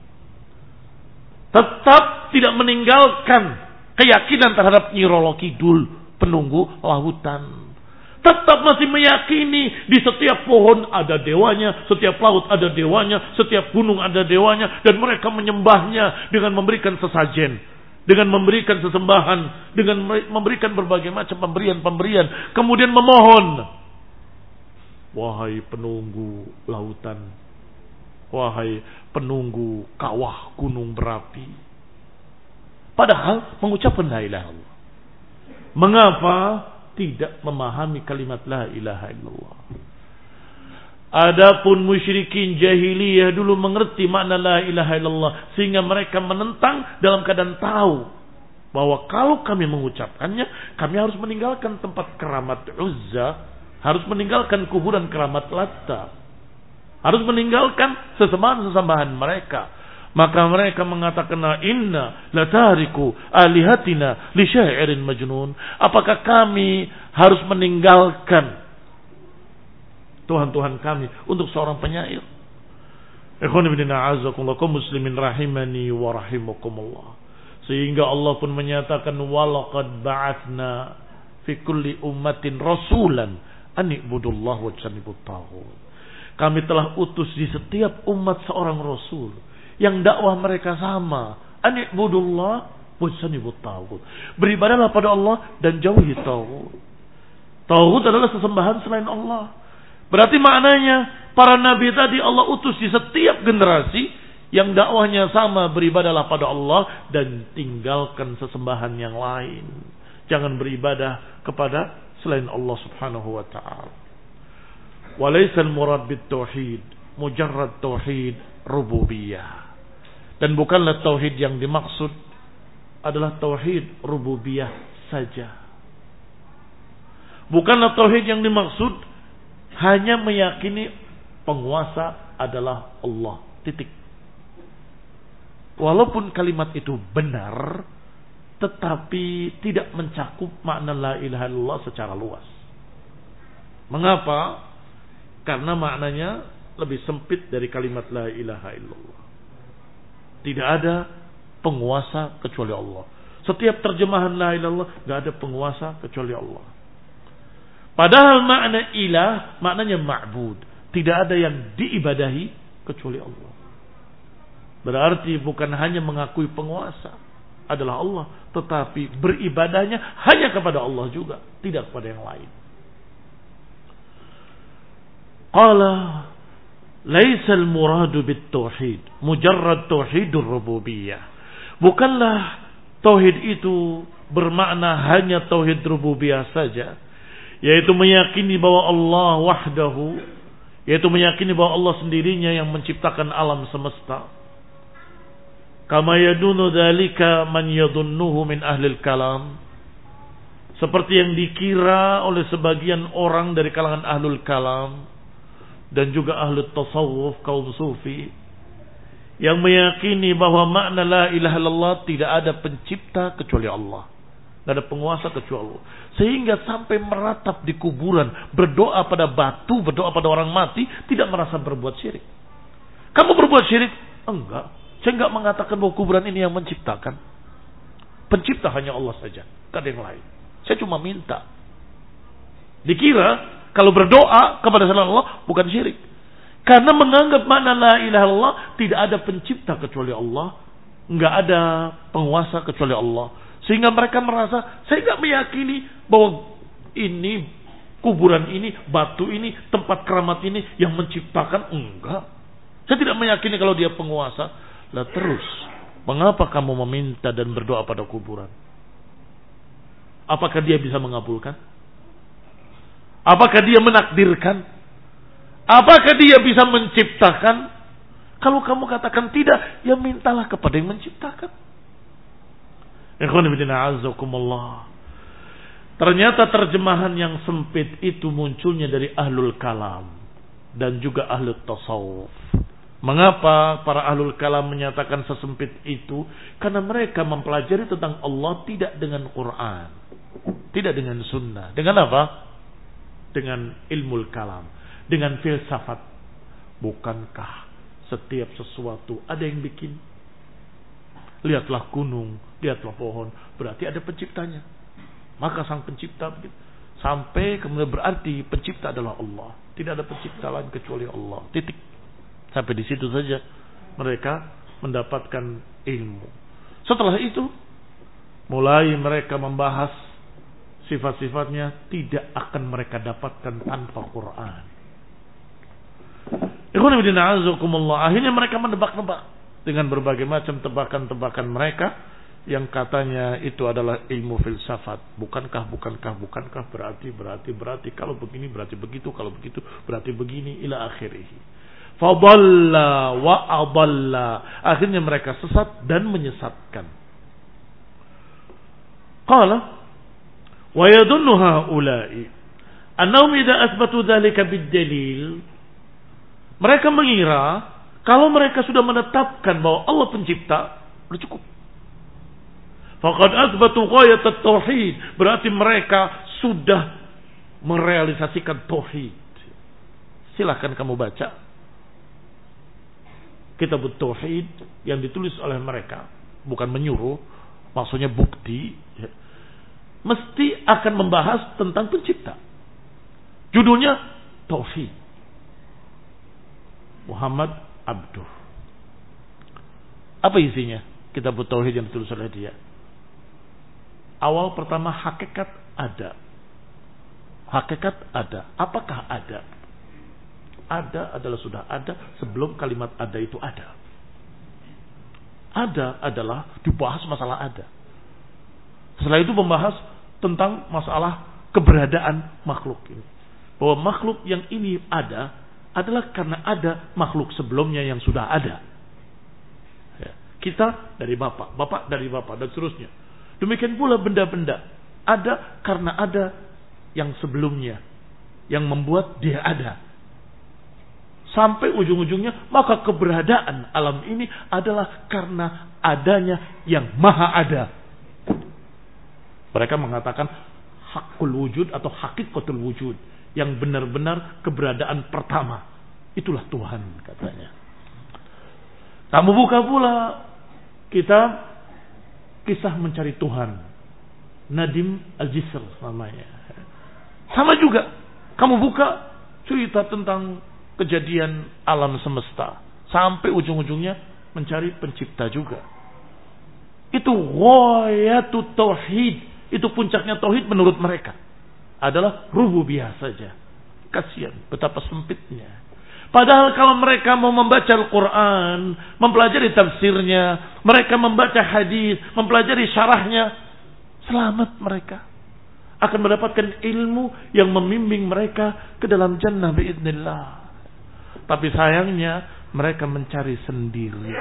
Speaker 1: tetap tidak meninggalkan keyakinan terhadap Nyi Roro Kidul penunggu lautan, tetap masih meyakini di setiap pohon ada dewanya, setiap laut ada dewanya, setiap gunung ada dewanya, dan mereka menyembahnya dengan memberikan sesajen, dengan memberikan sesembahan, dengan memberikan berbagai macam pemberian-pemberian, kemudian memohon, wahai penunggu lautan, wahai penunggu kawah gunung berapi. Padahal mengucapkan la ilaha illallah. Mengapa tidak memahami kalimat la ilaha illallah? Adapun musyrikin jahiliyah dulu mengerti makna la ilaha illallah, sehingga mereka menentang dalam keadaan tahu bahwa kalau kami mengucapkannya, kami harus meninggalkan tempat keramat Uzza, harus meninggalkan kuburan keramat Latta, harus meninggalkan sesembahan-sesembahan mereka. Maka mereka mengatakan, inna la tariku alihatina li syairin majnun? Apakah kami harus meninggalkan Tuhan-Tuhan kami untuk seorang penyair? Ikhwan fillah a'azzakumullah, kaum muslimin rahimani wa rahimakumullah. Sehingga Allah pun menyatakan, walaqad ba'atsna fi kulli ummatin rasulan an i'budullaha wajtanibut taghut. Kami telah utus di setiap umat seorang rasul yang dakwah mereka sama, an i'budullaha wajtanibut taghut. Beribadahlah pada Allah dan jauhi taghut. Taghut adalah sesembahan selain Allah. Berarti maknanya para nabi tadi Allah utus di setiap generasi yang dakwahnya sama, beribadahlah pada Allah dan tinggalkan sesembahan yang lain. Jangan beribadah kepada selain Allah Subhanahu wa taala. Walaysal murad bit tauhid mujarrad tauhid rububiyah. Dan bukanlah tauhid yang dimaksud adalah tauhid rububiyah saja. Bukanlah tauhid yang dimaksud hanya meyakini penguasa adalah Allah. Titik. Walaupun kalimat itu benar, tetapi tidak mencakup makna la ilaha illallah secara luas. Mengapa? Karena maknanya lebih sempit dari kalimat la ilaha illallah. Tidak ada penguasa kecuali Allah. Setiap terjemahan la ilaha illallah, tidak ada penguasa kecuali Allah. Padahal makna ilah, maknanya ma'bud. Tidak ada yang diibadahi kecuali Allah. Berarti bukan hanya mengakui penguasa adalah Allah, tetapi beribadahnya hanya kepada Allah juga, tidak kepada yang lain. Qala laisal muradu bit tauhid mujarrad tauhidur rububiyah. Bukanlah tauhid itu bermakna hanya tauhid rububiyah saja, yaitu meyakini bahwa Allah wahdahu, yaitu meyakini bahwa Allah sendirinya yang menciptakan alam semesta. Kama yadunu dzalika man yadunnuhu min ahlil kalam, seperti yang dikira oleh sebagian orang dari kalangan ahlul kalam dan juga ahlul tasawuf, kaum sufi, yang meyakini bahwa makna la ilaha illallah tidak ada pencipta kecuali Allah, tidak ada penguasa kecuali Allah, sehingga sampai meratap di kuburan, berdoa pada batu, berdoa pada orang mati, tidak merasa berbuat syirik. Kamu berbuat syirik? Enggak. Saya enggak mengatakan bahwa kuburan ini yang menciptakan. Pencipta hanya Allah saja, tidak ada yang lain. Saya cuma minta. Dikira kalau berdoa kepada selain Allah bukan syirik. Karena menganggap makna la ilaha illallah tidak ada pencipta kecuali Allah, enggak ada penguasa kecuali Allah. Sehingga mereka merasa, saya enggak meyakini bahwa ini kuburan ini, batu ini, tempat keramat ini yang menciptakan. Enggak. Saya tidak meyakini kalau dia penguasa. Lah terus, mengapa kamu meminta dan berdoa pada kuburan? Apakah dia bisa mengabulkan? Apakah dia menakdirkan? Apakah dia bisa menciptakan? Kalau kamu katakan tidak, ya mintalah kepada yang menciptakan. Ikhwan fillah azakumullah. Ternyata terjemahan yang sempit itu munculnya dari ahlul kalam dan juga ahlul tasawuf. Mengapa para ahlul kalam menyatakan sesempit itu? Karena mereka mempelajari tentang Allah tidak dengan Quran, tidak dengan sunnah. Dengan apa? Dengan ilmu kalam, dengan filsafat. Bukankah setiap sesuatu ada yang bikin? Lihatlah gunung, lihatlah pohon, berarti ada penciptanya. Maka sang pencipta begitu. Sampai kemudian berarti pencipta adalah Allah. Tidak ada pencipta lain kecuali Allah. Titik. Sampai di situ saja mereka mendapatkan ilmu. Setelah itu mulai mereka membahas sifat-sifatnya, tidak akan mereka dapatkan tanpa Quran. Ikhwan fillah azakumullah. Akhirnya mereka menebak-nebak dengan berbagai macam tebakan-tebakan mereka yang katanya itu adalah ilmu filsafat. Bukankah, bukankah, bukankah, berarti, berarti, berarti, kalau begini berarti begitu, kalau begitu berarti begini, ila akhirih. Fadalla wa adalla. Akhirnya mereka sesat dan menyesatkan. Qala wa yadunnu haula'i annahum idza athbatu dzalika bid-dalil. Mereka mengira kalau mereka sudah menetapkan bahwa Allah pencipta, sudah cukup. Faqad athbatu ghayat at-tauhid, berarti mereka sudah merealisasikan tauhid. Silahkan kamu baca Kitab Tauhid yang ditulis oleh mereka, bukan menyuruh, maksudnya bukti, ya. Mesti akan membahas tentang pencipta. Judulnya Tauhid. Muhammad Abduh. Apa isinya Kitab Tauhid yang ditulis oleh dia? Awal pertama, hakikat ada. Hakikat ada. Apakah ada? Ada adalah sudah ada sebelum kalimat ada itu ada. Ada adalah dibahas masalah ada. Setelah itu membahas tentang masalah keberadaan makhluk ini. Bahwa makhluk yang ini ada adalah karena ada makhluk sebelumnya yang sudah ada. Ya. Kita dari bapak, bapak dari bapak, dan seterusnya. Demikian pula benda-benda ada karena ada yang sebelumnya yang membuat dia ada. Sampai ujung-ujungnya, maka keberadaan alam ini adalah karena adanya yang maha ada. Mereka mengatakan hakul wujud atau hakikatul wujud, yang benar-benar keberadaan pertama. Itulah Tuhan katanya. Kamu buka pula kitab Kisah Mencari Tuhan, Nadim Al-Jisr namanya. Sama juga, kamu buka cerita tentang kejadian alam semesta sampai ujung-ujungnya mencari pencipta juga. Itu ghayatut tauhid, itu puncaknya tauhid menurut mereka adalah rububiyah saja. Kasihan betapa sempitnya. Padahal kalau mereka mau membaca Al-Quran, mempelajari tafsirnya, mereka membaca hadis, mempelajari syarahnya, selamat mereka. Akan mendapatkan ilmu yang membimbing mereka ke dalam jannah biidznillah. Tapi sayangnya mereka mencari sendiri.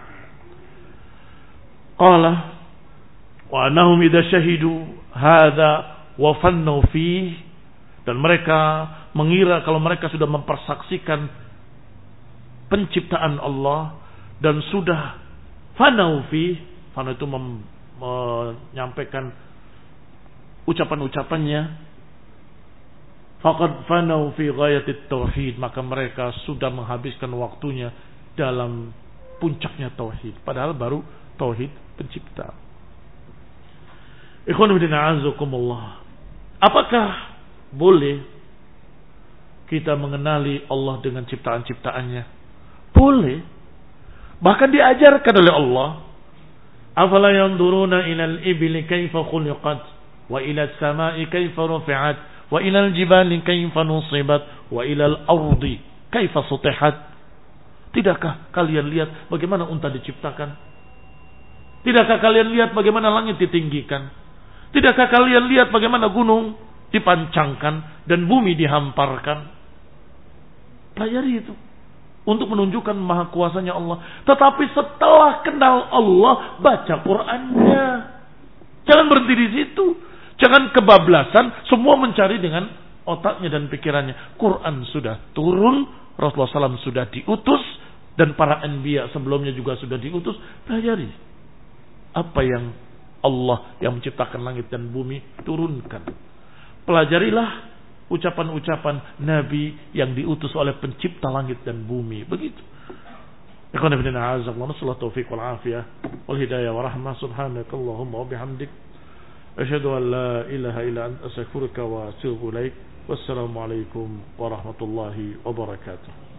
Speaker 1: Qala wa annahum idza syahidu hadza wa fannu fihi, dan mereka mengira kalau mereka sudah mempersaksikan penciptaan Allah dan sudah fanau fihi, fana itu mem, menyampaikan ucapan-ucapannya, faqad fanau fi ghayatit tauhid, maka mereka sudah menghabiskan waktunya dalam puncaknya tauhid, padahal baru tauhid pencipta. Ikhwan fillah azakumullah. Apakah boleh kita mengenali Allah dengan ciptaan-ciptaannya? Boleh. Bahkan diajarkan oleh Allah. Afala yanzuruna ilal ibli kaifa khuliqat wa ilal samai kaifa rufi'at wa ilal jibali kaifa nusibat wa ilal ardi kaifa sutihat. Tidakkah kalian lihat bagaimana unta diciptakan? Tidakkah kalian lihat bagaimana langit ditinggikan? Tidakkah kalian lihat bagaimana gunung dipancangkan dan bumi dihamparkan? Pelajari itu untuk menunjukkan maha kuasanya Allah. Tetapi setelah kenal Allah, baca Qur'annya. Jangan berhenti di situ. Jangan kebablasan, semua mencari dengan otaknya dan pikirannya. Quran sudah turun, Rasulullah shallallahu alaihi wasallam sudah diutus, dan para anbiya sebelumnya juga sudah diutus. Pelajari apa yang Allah yang menciptakan langit dan bumi turunkan. Pelajarilah ucapan-ucapan Nabi yang diutus oleh pencipta langit dan bumi. Begitu. Ikhwan fillah, a'azakumullah, sallallahu taufiq wal afiyah wal hidayah wa rahmah. Subhanakallahumma wa bihamdik, asyhadu an la ilaha illa anta, astaghfiruka wa atubu ilaik. Wassalamu alaikum warahmatullahi wabarakatuh.